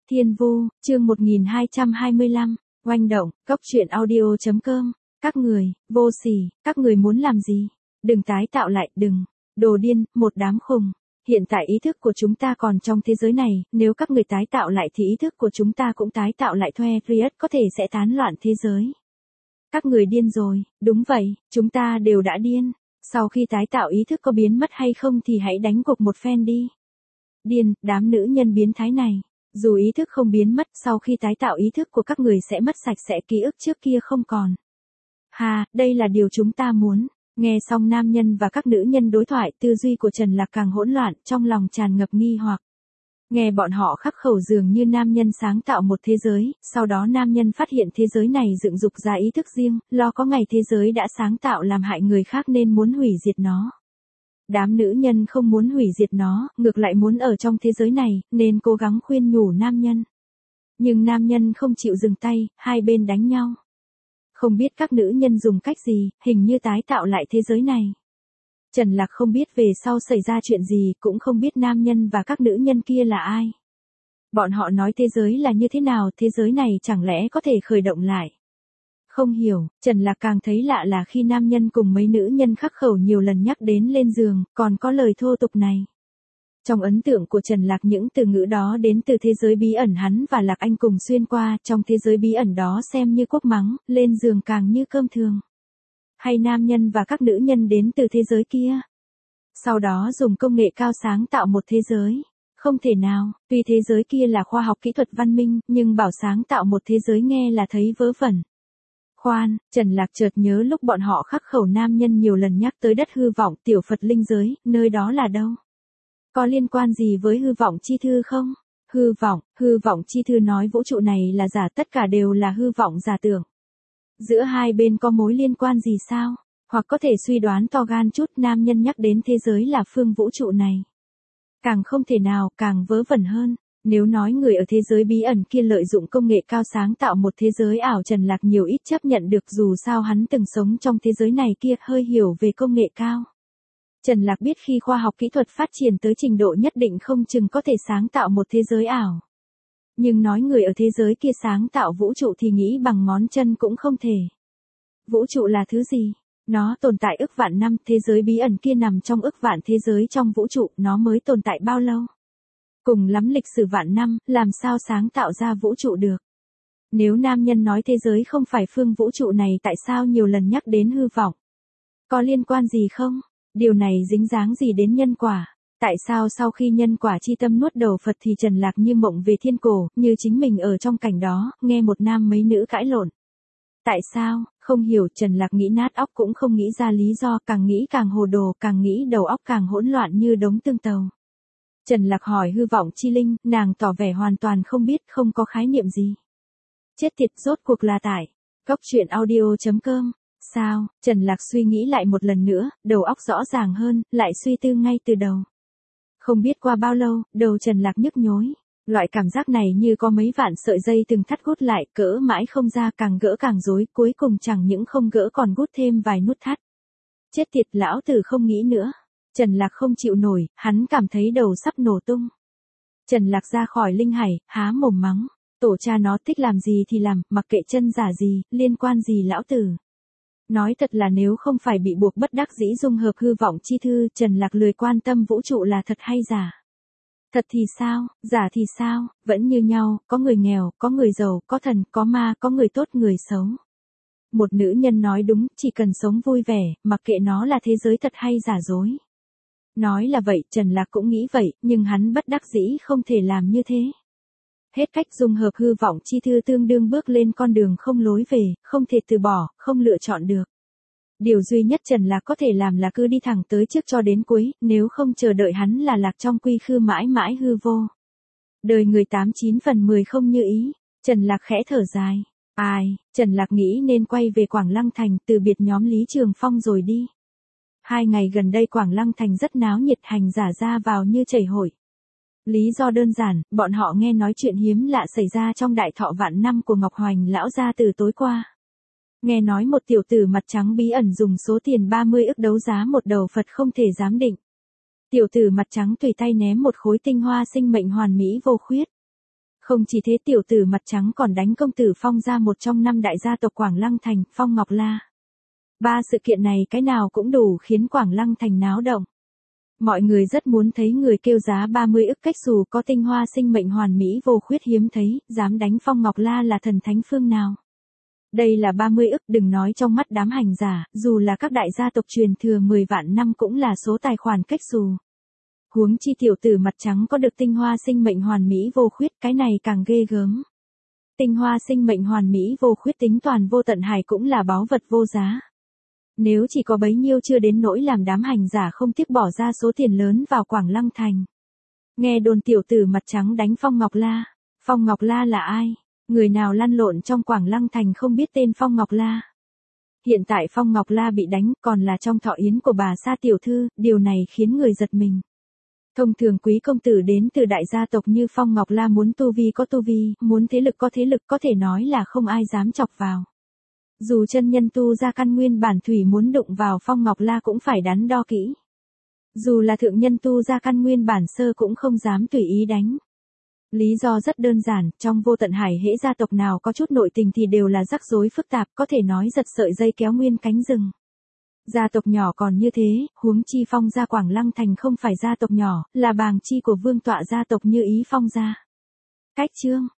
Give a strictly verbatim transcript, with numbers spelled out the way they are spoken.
Thiên Vu, chương một nghìn hai trăm hai mươi lăm, oanh động, cốc truyện audio chấm com. Các người, vô sỉ, các người muốn làm gì? Đừng tái tạo lại, đừng. Đồ điên, một đám khùng. Hiện tại ý thức của chúng ta còn trong thế giới này, nếu các người tái tạo lại thì ý thức của chúng ta cũng tái tạo lại thuê, Riot có thể sẽ tán loạn thế giới. Các người điên rồi, đúng vậy, chúng ta đều đã điên. Sau khi tái tạo ý thức có biến mất hay không thì hãy đánh cuộc một phen đi. Điên, đám nữ nhân biến thái này. Dù ý thức không biến mất, sau khi tái tạo ý thức của các người sẽ mất sạch sẽ ký ức trước kia không còn. Hà, đây là điều chúng ta muốn. Nghe xong nam nhân và các nữ nhân đối thoại, tư duy của Trần Lạc càng hỗn loạn, trong lòng tràn ngập nghi hoặc. Nghe bọn họ khắc khẩu dường như nam nhân sáng tạo một thế giới, sau đó nam nhân phát hiện thế giới này dựng dục ra ý thức riêng, lo có ngày thế giới đã sáng tạo làm hại người khác nên muốn hủy diệt nó. Đám nữ nhân không muốn hủy diệt nó, ngược lại muốn ở trong thế giới này, nên cố gắng khuyên nhủ nam nhân. Nhưng nam nhân không chịu dừng tay, hai bên đánh nhau. Không biết các nữ nhân dùng cách gì, hình như tái tạo lại thế giới này. Trần Lạc không biết về sau xảy ra chuyện gì, cũng không biết nam nhân và các nữ nhân kia là ai. Bọn họ nói thế giới là như thế nào, thế giới này chẳng lẽ có thể khởi động lại. Không hiểu, Trần Lạc càng thấy lạ là khi nam nhân cùng mấy nữ nhân khắc khẩu nhiều lần nhắc đến lên giường, còn có lời thô tục này. Trong ấn tượng của Trần Lạc những từ ngữ đó đến từ thế giới bí ẩn hắn và Lạc Anh cùng xuyên qua, trong thế giới bí ẩn đó xem như quốc mắng, lên giường càng như cơm thường. Hay nam nhân và các nữ nhân đến từ thế giới kia. Sau đó dùng công nghệ cao sáng tạo một thế giới. Không thể nào, tuy thế giới kia là khoa học kỹ thuật văn minh, nhưng bảo sáng tạo một thế giới nghe là thấy vớ vẩn. Khoan, Trần Lạc chợt nhớ lúc bọn họ khắc khẩu nam nhân nhiều lần nhắc tới đất hư vọng, tiểu Phật linh giới, nơi đó là đâu? Có liên quan gì với hư vọng chi thư không? Hư vọng, hư vọng chi thư nói vũ trụ này là giả, tất cả đều là hư vọng giả tưởng. Giữa hai bên có mối liên quan gì sao? Hoặc có thể suy đoán to gan chút, nam nhân nhắc đến thế giới là phương vũ trụ này. Càng không thể nào, càng vớ vẩn hơn. Nếu nói người ở thế giới bí ẩn kia lợi dụng công nghệ cao sáng tạo một thế giới ảo, Trần Lạc nhiều ít chấp nhận được, dù sao hắn từng sống trong thế giới này kia, hơi hiểu về công nghệ cao. Trần Lạc biết khi khoa học kỹ thuật phát triển tới trình độ nhất định không chừng có thể sáng tạo một thế giới ảo. Nhưng nói người ở thế giới kia sáng tạo vũ trụ thì nghĩ bằng ngón chân cũng không thể. Vũ trụ là thứ gì? Nó tồn tại ức vạn năm, thế giới bí ẩn kia nằm trong ức vạn thế giới trong vũ trụ, nó mới tồn tại bao lâu? Cùng lắm lịch sử vạn năm, làm sao sáng tạo ra vũ trụ được? Nếu nam nhân nói thế giới không phải phương vũ trụ này, tại sao nhiều lần nhắc đến hư vọng? Có liên quan gì không? Điều này dính dáng gì đến nhân quả? Tại sao sau khi nhân quả chi tâm nuốt đầu Phật thì Trần Lạc như mộng về thiên cổ, như chính mình ở trong cảnh đó, nghe một nam mấy nữ cãi lộn? Tại sao? Không hiểu, Trần Lạc nghĩ nát óc cũng không nghĩ ra lý do, càng nghĩ càng hồ đồ, càng nghĩ đầu óc càng hỗn loạn như đống tương tàu. Trần Lạc hỏi hư vọng chi linh, nàng tỏ vẻ hoàn toàn không biết, không có khái niệm gì. Chết tiệt, rốt cuộc là tại cốc truyện audio chấm com. Sao? Trần Lạc suy nghĩ lại một lần nữa, đầu óc rõ ràng hơn, lại suy tư ngay từ đầu. Không biết qua bao lâu, đầu Trần Lạc nhức nhối. Loại cảm giác này như có mấy vạn sợi dây từng thắt gút lại, cỡ mãi không ra, càng gỡ càng rối, cuối cùng chẳng những không gỡ còn gút thêm vài nút thắt. Chết tiệt, lão tử không nghĩ nữa. Trần Lạc không chịu nổi, hắn cảm thấy đầu sắp nổ tung. Trần Lạc ra khỏi linh hải, há mồm mắng. Tổ cha nó thích làm gì thì làm, mặc kệ chân giả gì, liên quan gì lão tử. Nói thật là nếu không phải bị buộc bất đắc dĩ dung hợp hư vọng chi thư, Trần Lạc lười quan tâm vũ trụ là thật hay giả. Thật thì sao, giả thì sao, vẫn như nhau, có người nghèo, có người giàu, có thần, có ma, có người tốt, người xấu. Một nữ nhân nói đúng, chỉ cần sống vui vẻ, mặc kệ nó là thế giới thật hay giả dối. Nói là vậy, Trần Lạc cũng nghĩ vậy, nhưng hắn bất đắc dĩ không thể làm như thế. Hết cách dung hợp hư vọng chi thư tương đương bước lên con đường không lối về, không thể từ bỏ, không lựa chọn được. Điều duy nhất Trần Lạc có thể làm là cứ đi thẳng tới trước cho đến cuối, nếu không chờ đợi hắn là lạc trong quy khư mãi mãi hư vô. Đời người tám chín phần mười không như ý, Trần Lạc khẽ thở dài. Ai, Trần Lạc nghĩ nên quay về Quảng Lăng Thành, từ biệt nhóm Lý Trường Phong rồi đi. Hai ngày gần đây Quảng Lăng Thành rất náo nhiệt, hành giả ra vào như chảy hội. Lý do đơn giản, bọn họ nghe nói chuyện hiếm lạ xảy ra trong đại thọ vạn năm của Ngọc Hoành lão gia từ tối qua. Nghe nói một tiểu tử mặt trắng bí ẩn dùng số tiền ba mươi ức đấu giá một đầu Phật không thể giám định. Tiểu tử mặt trắng tùy tay ném một khối tinh hoa sinh mệnh hoàn mỹ vô khuyết. Không chỉ thế, tiểu tử mặt trắng còn đánh công tử Phong ra một trong năm đại gia tộc Quảng Lăng Thành, Phong Ngọc La. Ba sự kiện này cái nào cũng đủ khiến Quảng Lăng Thành náo động. Mọi người rất muốn thấy người kêu giá ba mươi ức cách xù có tinh hoa sinh mệnh hoàn mỹ vô khuyết hiếm thấy, dám đánh Phong Ngọc La là thần thánh phương nào. Đây là ba mươi ức, đừng nói trong mắt đám hành giả, dù là các đại gia tộc truyền thừa mười vạn năm cũng là số tài khoản cách xù. Huống chi tiểu tử mặt trắng có được tinh hoa sinh mệnh hoàn mỹ vô khuyết, cái này càng ghê gớm. Tinh hoa sinh mệnh hoàn mỹ vô khuyết tính toàn vô tận hải cũng là báu vật vô giá. Nếu chỉ có bấy nhiêu chưa đến nỗi làm đám hành giả không tiếc bỏ ra số tiền lớn vào Quảng Lăng Thành. Nghe đồn tiểu tử mặt trắng đánh Phong Ngọc La. Phong Ngọc La là ai? Người nào lăn lộn trong Quảng Lăng Thành không biết tên Phong Ngọc La? Hiện tại Phong Ngọc La bị đánh còn là trong thọ yến của bà Sa tiểu thư, điều này khiến người giật mình. Thông thường quý công tử đến từ đại gia tộc như Phong Ngọc La muốn tu vi có tu vi, muốn thế lực có thế lực, có thể nói là không ai dám chọc vào. Dù chân nhân tu ra căn nguyên bản thủy muốn đụng vào Phong Ngọc La cũng phải đắn đo kỹ. Dù là thượng nhân tu ra căn nguyên bản sơ cũng không dám tùy ý đánh. Lý do rất đơn giản, trong vô tận hải hễ gia tộc nào có chút nội tình thì đều là rắc rối phức tạp, có thể nói giật sợi dây kéo nguyên cánh rừng. Gia tộc nhỏ còn như thế, huống chi Phong gia Quảng Lăng Thành không phải gia tộc nhỏ, là bàng chi của vương tọa gia tộc như ý Phong gia. Cách chương